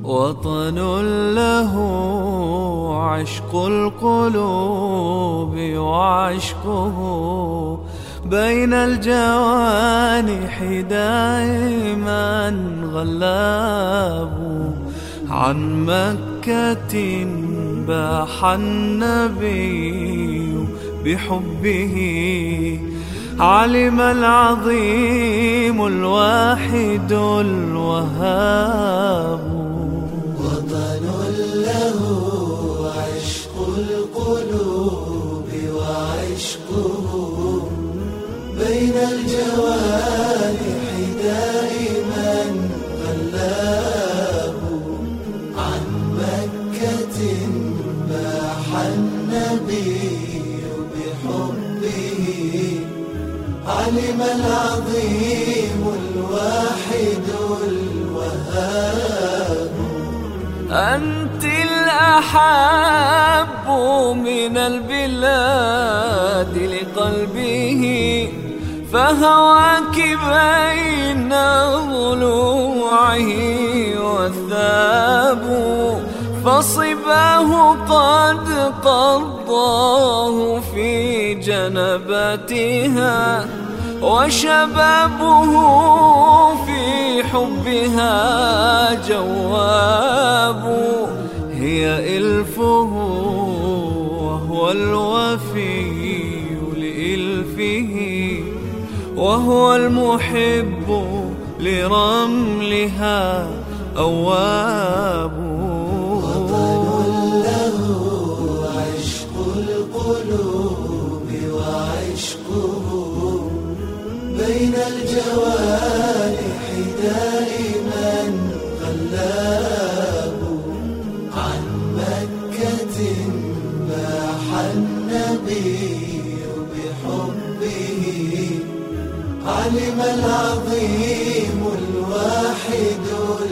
وطن له عشق القلوب وعشقه بين الجوانح دائما غلاب. عن مكة باح النبي بحبه، علم العظيم الواحد الوهاب. وطن له عشق القلوب وعشقه بين الجوانح دائما غلاب. عن مكة باح النبي بحبه، علم العظيم الواحد الوهاب. أنت الأحب من البلاد لقلبه، فهواك بين ضلوعه والثاب. فصباه قد قضاه في جنباتها، وشبابه في حبها جواب. هي إلفه وهو الوفي لإلفه، وهو المحب لرملها أواب. وطن له عشق القلوب وعشقه بين الجوانح دائما غلاب. عن مكة باح النبي بحبه، علم العظيم الواحد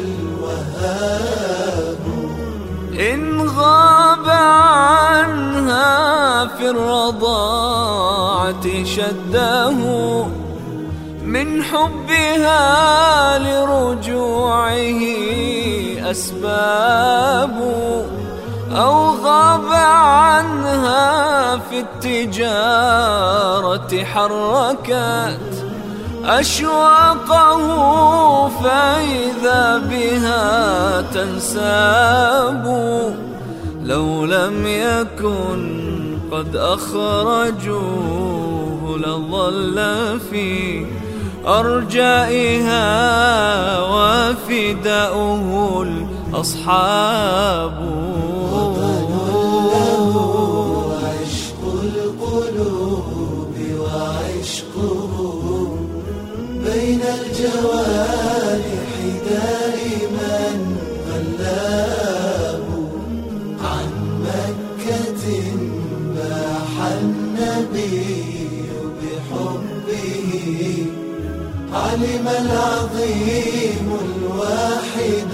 الوهاب. إن غاب عنها في الرضاعة شده، من حبها لرجوعه أسباب. أو غاب عنها في التجارة حركت أشواقه، فإذا بها تنساب. لو لم يكن قد أخرجوه لظل في أرجائها وفداؤه الأصحاب. عشق القلوب وعشقه بين الجوانح دائما غلاب. عن مكة باح النبي بحبه، علم العظيم الواحد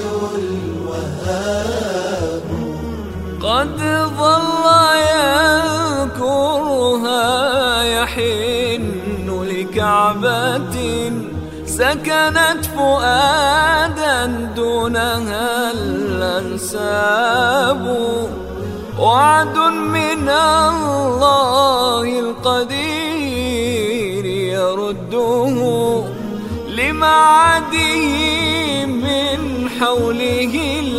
الوهاب. قد ظل يذكرها يحن لكعبة، سكنت فؤادا دونها الأنساب. وعد من الله القدير يرده لمعاده، من حوله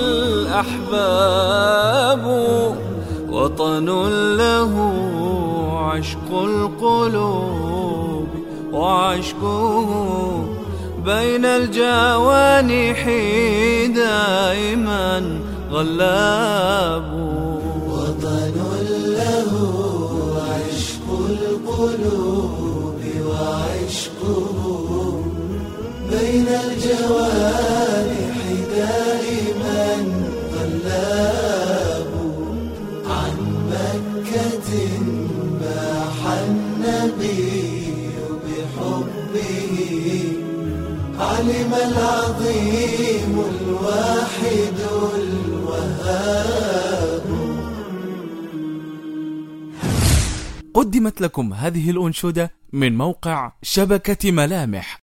الأحباب. وطن له عشق القلوب وعشقه بين الجوانح دائما غلاب. وطن له عشق القلوب وعشقه بين الجوانح دائما غلاب. عن مكة باح النبي بحبه، علم العظيم الواحد الوهاب. قدمت لكم هذه الأنشودة من موقع شبكة ملامح.